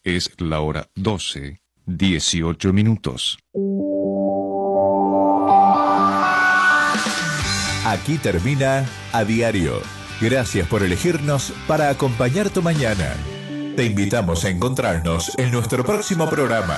Es la hora 12:18. Aquí termina A Diario. Gracias por elegirnos para acompañar tu mañana. Te invitamos a encontrarnos en nuestro próximo programa.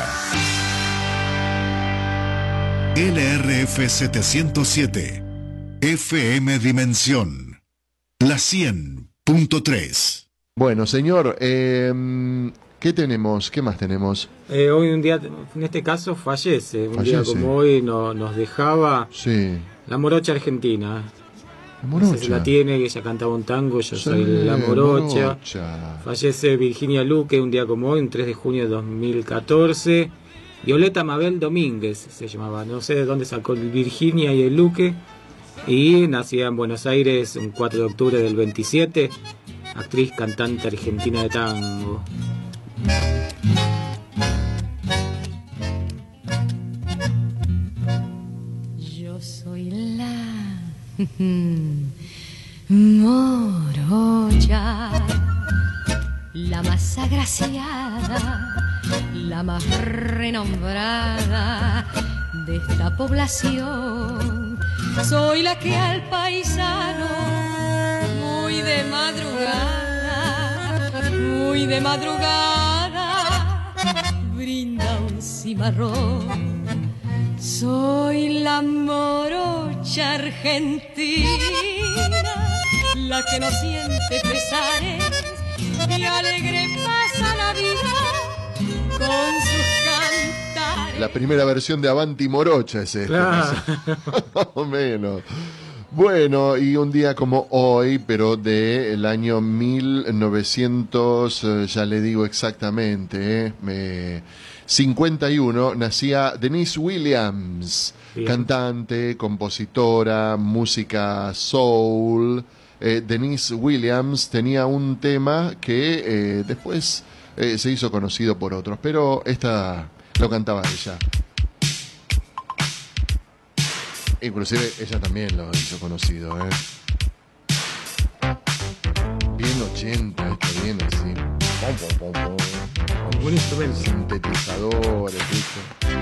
LRF 707, FM Dimensión, la 100.3. Bueno, señor, ¿qué tenemos? ¿Qué más tenemos? Hoy un día, en este caso, fallece. Un día como hoy nos dejaba la morocha argentina. La morocha. No sé si la tiene, ella cantaba un tango, yo soy la morocha. Fallece Virginia Luque un día como hoy, un 3 de junio de 2014. Violeta Mabel Domínguez se llamaba, no sé de dónde sacó el Virginia y el Luque. Y nacida en Buenos Aires un 4 de octubre del 27. Actriz, cantante argentina de tango. Yo soy la morocha, la más agraciada, la más renombrada de esta población. Soy la que al paisano muy de madrugada brinda un cimarrón. Soy la morocha argentina, la que no siente pesares y alegre pasa la vida con sus cantares. La primera versión de Avanti Morocha es esta. Claro. Más o menos. Bueno, y un día como hoy, pero del año 1900, ya le digo exactamente, 51, nacía Denise Williams, cantante, compositora, música soul. Denise Williams tenía un tema que después se hizo conocido por otros, pero esta lo cantaba ella. Inclusive ella también lo hizo conocido, Bien 80, esto bien así. Un instrumento. Sintetizadores, ¿viste?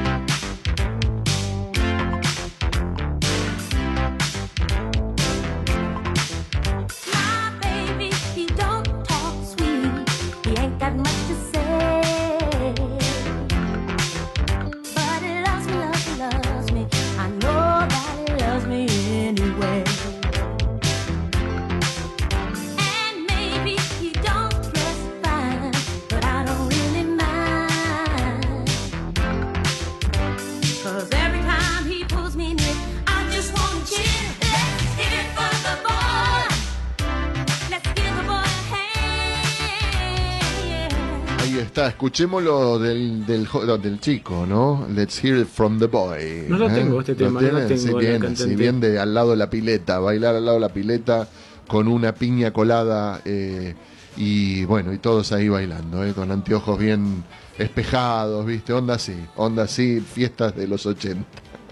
Escuchémoslo del chico, ¿no? Let's hear it from the boy. No lo tengo este tema, no lo tengo. Si bien de al lado de la pileta, bailar al lado de la pileta con una piña colada y bueno, y todos ahí bailando, con anteojos bien espejados, ¿viste? Onda así, fiestas de los 80.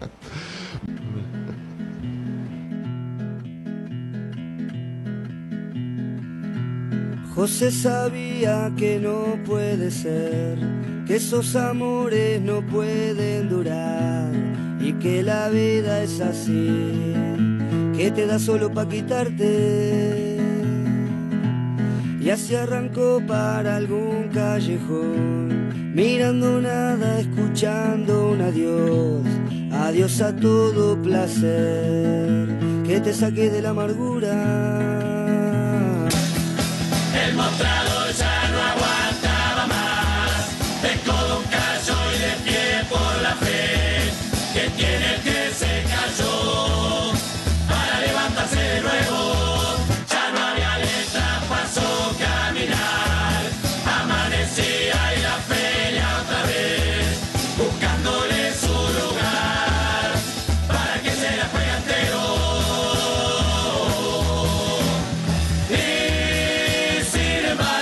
José sabía que no puede ser, que esos amores no pueden durar y que la vida es así, que te da solo pa' quitarte. Y así arrancó para algún callejón, mirando nada, escuchando un adiós, adiós a todo placer, que te saque de la amargura. El mostrador ya no aguantaba más, de codo un callo y de pie por la fe, que tiene el que se cayó, para levantarse de nuevo, ya no había letra, pasó caminar, amanecía y la feria otra vez, buscándole su lugar, para que se la juegue entero. By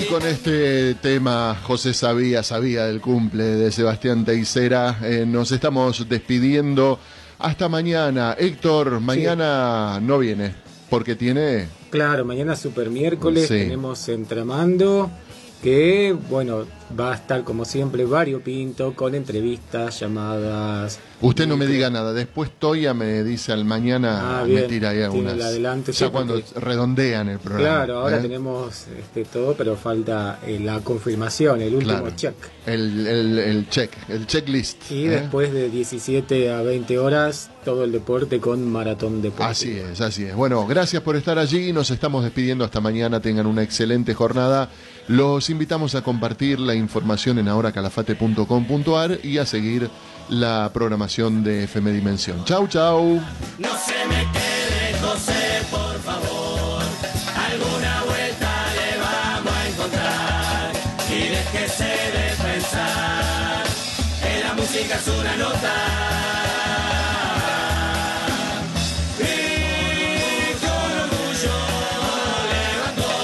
Y con este tema, José sabía del cumple de Sebastián Teisera, nos estamos despidiendo. Hasta mañana. Héctor, mañana no viene, porque tiene... Claro, mañana super miércoles, Sí. tenemos Entramando, que, bueno, va a estar como siempre variopinto, con entrevistas, llamadas. Usted no me diga nada, después Toya me dice al mañana, Bien, me tira ahí tiene algunas. el adelanto, Ya sí, cuando porque- redondean el programa. Claro, ahora ¿eh? tenemos todo, pero falta la confirmación, el último Claro. check. El checklist. Y ¿eh? después de 17 a 20 horas, todo el deporte con Maratón Deportivo. Así es. Bueno, gracias por estar allí. Nos estamos despidiendo hasta mañana. Tengan una excelente jornada. Los invitamos a compartir la información en ahoracalafate.com.ar y a seguir la programación de FM Dimensión. Chau. No se me quede, José, por favor. Alguna vuelta le vamos a encontrar. Y déjese de pensar. En la música es una nota. Y con orgullo levantó.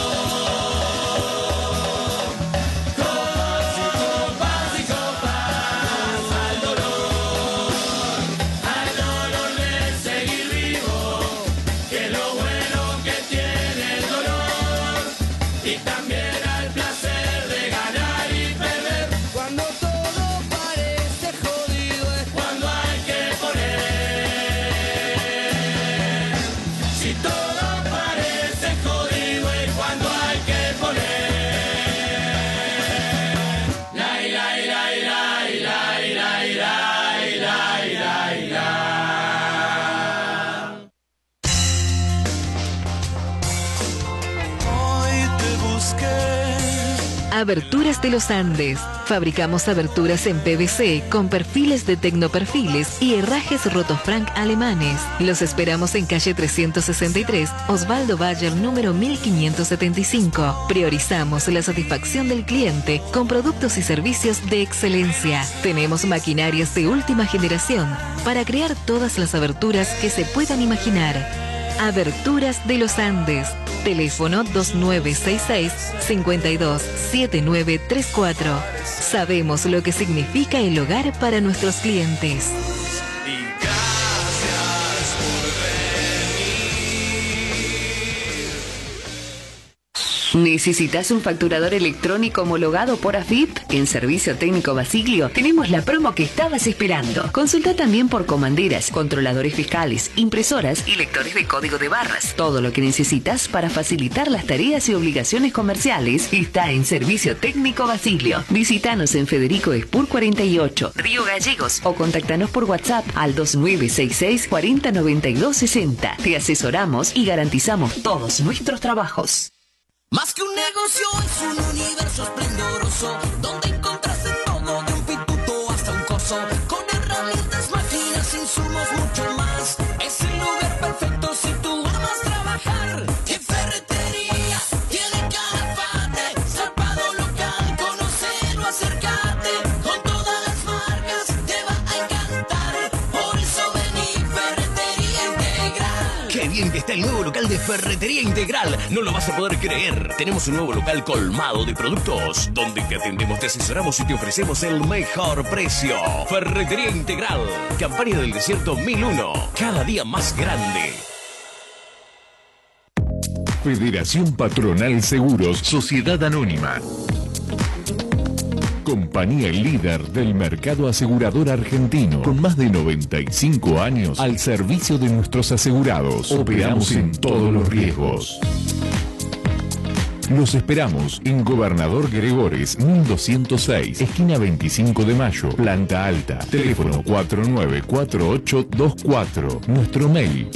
Copas y copas al dolor. Al dolor de seguir vivo, que es lo bueno que tiene el dolor, y también al placer de ganar y perder. Cuando todo parece jodido es Cuando hay que poner, si todo parece jodido es cuando hay que poner. La ira, ira, ira, ira, ira, ira, ira, ira, ira. Hoy te busqué. Aberturas de los Andes. Fabricamos aberturas en PVC con perfiles de tecnoperfiles y herrajes Rotofrank alemanes. Los esperamos en calle 363, Osvaldo Bayer, número 1575. Priorizamos la satisfacción del cliente con productos y servicios de excelencia. Tenemos maquinarias de última generación para crear todas las aberturas que se puedan imaginar. Aberturas de los Andes. Teléfono 2966-527934. Sabemos lo que significa el hogar para nuestros clientes. Y gracias por ¿Necesitas un facturador electrónico homologado por AFIP? En Servicio Técnico Basilio tenemos la promo que estabas esperando. Consulta también por comanderas, controladores fiscales, impresoras y lectores de código de barras. Todo lo que necesitas para facilitar las tareas y obligaciones comerciales está en Servicio Técnico Basilio. Visítanos en Federico Espur 48, Río Gallegos, o contáctanos por WhatsApp al 2966 409260. Te asesoramos y garantizamos todos nuestros trabajos. Más que un negocio es un universo esplendoroso donde encontrás de todo, de un pituto hasta un coso, con herramientas, máquinas, insumos, mucho más. Es el lugar perfecto si tú amas trabajar. En ferretería tiene Calafate, zarpado local, conócelo, acércate. Con todas las marcas te va a encantar. Por eso vení, Ferretería Integral. ¡Qué bien que está el nuevo local de Ferretería Integral! No lo vas a poder creer. Tenemos un nuevo local colmado de productos, donde te atendemos, te asesoramos y te ofrecemos el mejor precio. Ferretería Integral. Campaña del Desierto 1001. Cada día más grande. Federación Patronal Seguros, Sociedad Anónima. Compañía líder del mercado asegurador argentino, con más de 95 años al servicio de nuestros asegurados. Operamos en todos los riesgos. Los esperamos en Gobernador Gregores, 1206, esquina 25 de Mayo, planta alta. Teléfono 494824. Nuestro mail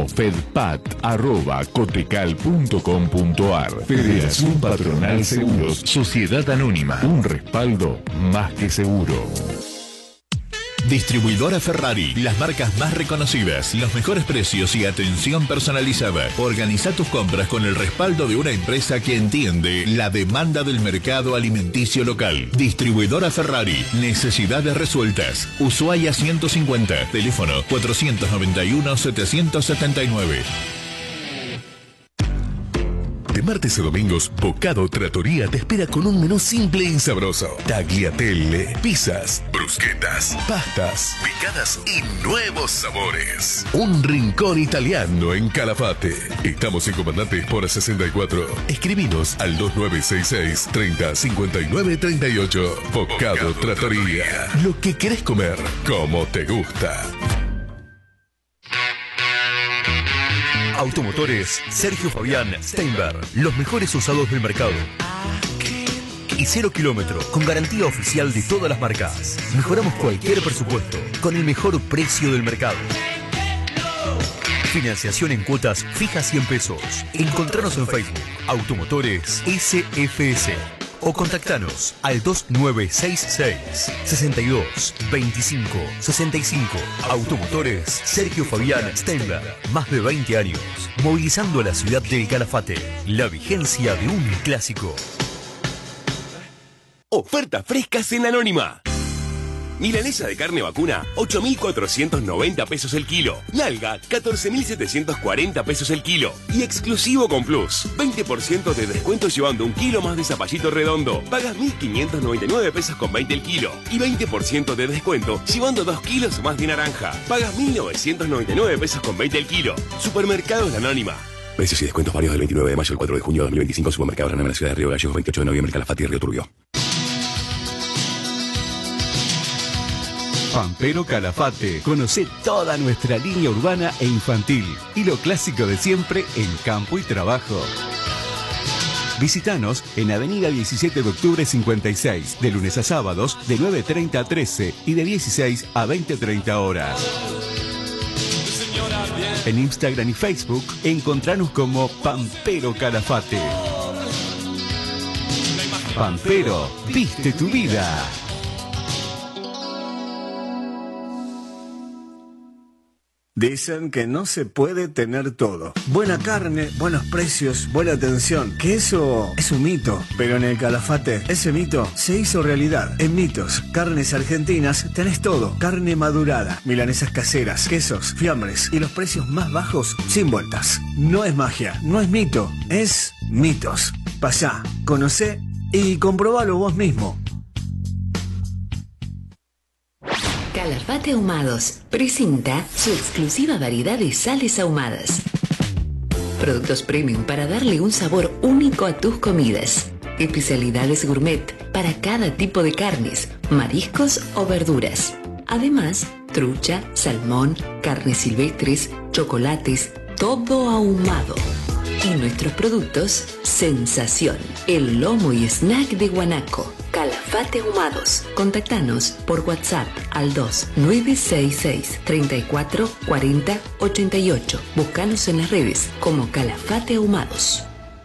infofedpat@cotecal.com.ar. Federación Patronal Seguros, Sociedad Anónima. Un respaldo más que seguro. Distribuidora Ferrari, las marcas más reconocidas, los mejores precios y atención personalizada. Organiza tus compras con el respaldo de una empresa que entiende la demanda del mercado alimenticio local. Distribuidora Ferrari, necesidades resueltas. Ushuaia 150, teléfono 491-779. De martes a domingos, Bocado Trattoria te espera con un menú simple y sabroso. Tagliatelle, pizzas, brusquetas, pastas, picadas y nuevos sabores. Un rincón italiano en Calafate. Estamos en Comandante Espora 64. Escribinos al 2966 30 59 38. Bocado Trattoria. Lo que querés comer, como te gusta. Automotores Sergio Fabián Steinberg. Los mejores usados del mercado. Y 0 kilómetro, con garantía oficial de todas las marcas. Mejoramos cualquier presupuesto, con el mejor precio del mercado. Financiación en cuotas fijas 100 pesos. Encontranos en Facebook, Automotores SFS. O contactanos al 2966 62 25 65. Automotores Sergio Fabián Steinberg. Más de 20 años, movilizando a la ciudad del Calafate. La vigencia de un clásico. Ofertas frescas en Anónima. Milanesa de carne vacuna, 8.490 pesos el kilo. Nalga, 14.740 pesos el kilo. Y exclusivo con Plus, 20% de descuento llevando un kilo más de zapallito redondo. Pagas 1.599 pesos con 20 el kilo. Y 20% de descuento llevando 2 kilos más de naranja. Pagas 1.999 pesos con 20 el kilo. Supermercados La Anónima. Precios y descuentos varios del 29 de mayo al 4 de junio de 2025. Supermercados en la ciudad de Río Gallegos, 28 de noviembre, Calafate y Río Turbio. Pampero Calafate. Conoce toda nuestra línea urbana e infantil y lo clásico de siempre en campo y trabajo. Visítanos en Avenida 17 de Octubre 56, de lunes a sábados de 9:30 a 13 y de 16 a 20:30 horas. En Instagram y Facebook encontranos como Pampero Calafate. Pampero, viste tu vida. Dicen que no se puede tener todo. Buena carne, buenos precios, buena atención. Que eso es un mito. Pero en el Calafate, ese mito se hizo realidad. En Mitos, carnes argentinas, tenés todo. Carne madurada, milanesas caseras, quesos, fiambres y los precios más bajos sin vueltas. No es magia, no es mito, es Mitos. Pasá, conocé y comprobalo vos mismo. Calafate Ahumados presenta su exclusiva variedad de sales ahumadas. Productos premium para darle un sabor único a tus comidas. Especialidades gourmet para cada tipo de carnes, mariscos o verduras. Además, trucha, salmón, carnes silvestres, chocolates, todo ahumado. Y nuestros productos, sensación. El lomo y snack de Guanaco. Calafate Ahumados. Contactanos por WhatsApp al 2966 34 40 88. Búscanos en las redes como Calafate Ahumados.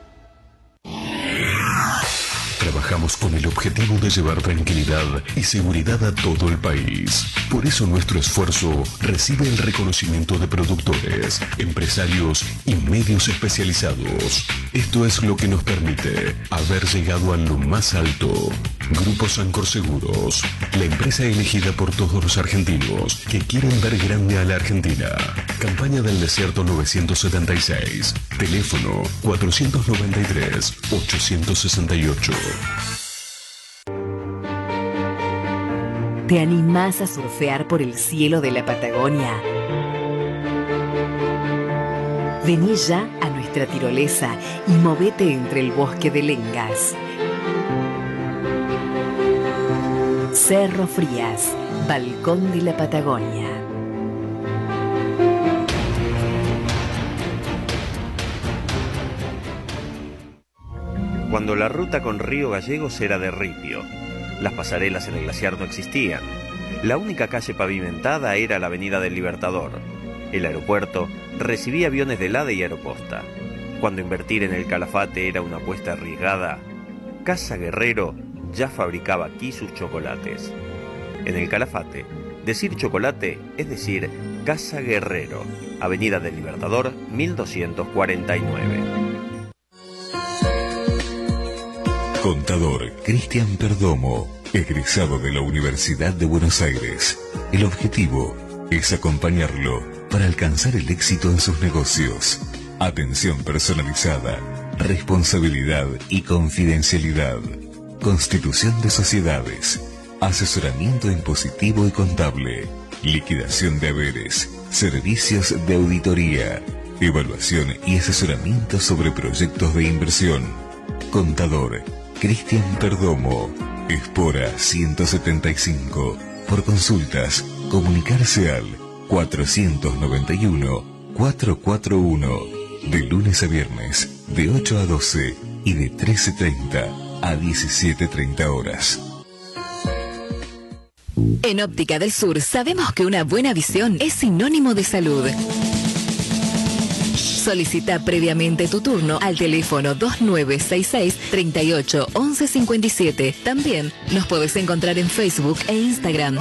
Trabajamos con el objetivo de llevar tranquilidad y seguridad a todo el país. Por eso nuestro esfuerzo recibe el reconocimiento de productores, empresarios y medios especializados. Esto es lo que nos permite haber llegado a lo más alto. Grupo Sancor Seguros, la empresa elegida por todos los argentinos que quieren ver grande a la Argentina. Campaña del Desierto 976. Teléfono 493 868. ¿Te animás a surfear por el cielo de la Patagonia? Vení ya a nuestra tirolesa y movete entre el bosque de lengas. Cerro Frías, balcón de la Patagonia. Cuando la ruta con Río Gallegos era de ripio, las pasarelas en el glaciar no existían. La única calle pavimentada era la Avenida del Libertador. El aeropuerto recibía aviones de ADE y Aeroposta. Cuando invertir en el Calafate era una apuesta arriesgada, Casa Guerrero ya fabricaba aquí sus chocolates. En el Calafate, decir chocolate es decir Casa Guerrero, Avenida del Libertador 1249. Contador Cristian Perdomo, egresado de la Universidad de Buenos Aires. El objetivo es acompañarlo para alcanzar el éxito en sus negocios. Atención personalizada, responsabilidad y confidencialidad, constitución de sociedades, asesoramiento impositivo y contable, liquidación de haberes, servicios de auditoría, evaluación y asesoramiento sobre proyectos de inversión. Contador Cristian Perdomo, Espora 175. Por consultas, comunicarse al 491-441, de lunes a viernes, de 8 a 12 y de 13:30 a 17:30 horas. En Óptica del Sur sabemos que una buena visión es sinónimo de salud. Solicita previamente tu turno al teléfono 2966-381157. También nos podés encontrar en Facebook e Instagram.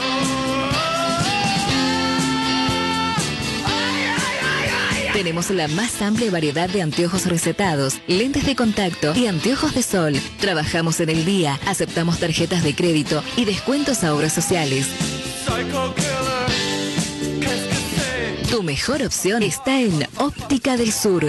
Tenemos la más amplia variedad de anteojos recetados, lentes de contacto y anteojos de sol. Trabajamos en el día, aceptamos tarjetas de crédito y descuentos a obras sociales. Tu mejor opción está en Óptica del Sur.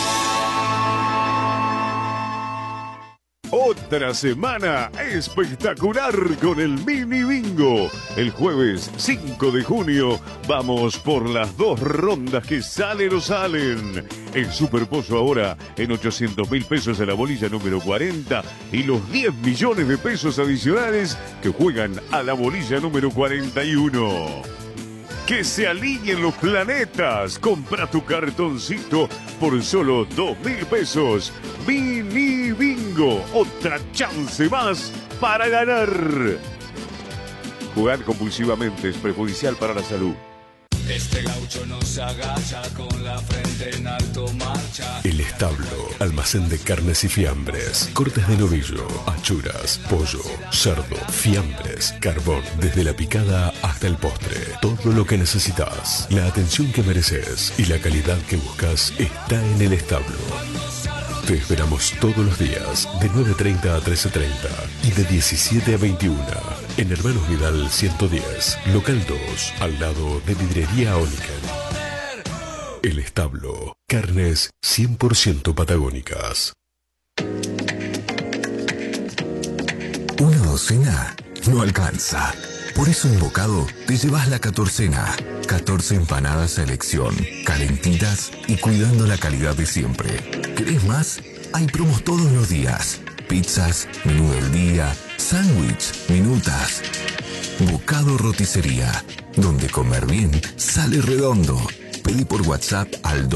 Otra semana espectacular con el Mini Bingo. El jueves 5 de junio vamos por las 2 rondas que salen o salen. El Super Pollo ahora en 800.000 pesos a la bolilla número 40 y los 10 millones de pesos adicionales que juegan a la bolilla número 41. Que se alineen los planetas. Compra tu cartoncito por solo 2.000 pesos. Mini Bingo. Otra chance más para ganar. Jugar compulsivamente es perjudicial para la salud. Este gaucho no se agacha, con la frente en alto marcha. El Establo, almacén de carnes y fiambres, cortes de novillo, achuras, pollo, cerdo, fiambres, carbón, desde la picada hasta el postre. Todo lo que necesitas, la atención que mereces y la calidad que buscas está en El Establo. Te esperamos todos los días, de 9:30 a 13:30 y de 17 a 21. En Hermanos Vidal 110, local 2, al lado de Vidrería Ónica. El Establo, carnes 100% patagónicas. Una docena no alcanza. Por eso en Bocado te llevas la 14ª. 14 empanadas a elección, calentitas y cuidando la calidad de siempre. ¿Querés más? Hay promos todos los días. Pizzas, menú del día, sándwich, minutas. Bocado Roticería, donde comer bien sale redondo. Pedí por WhatsApp al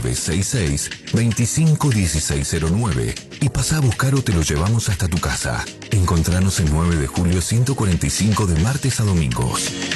2966-251609 y pasá a buscar o te lo llevamos hasta tu casa. Encontranos el 9 de julio 145 de martes a domingos.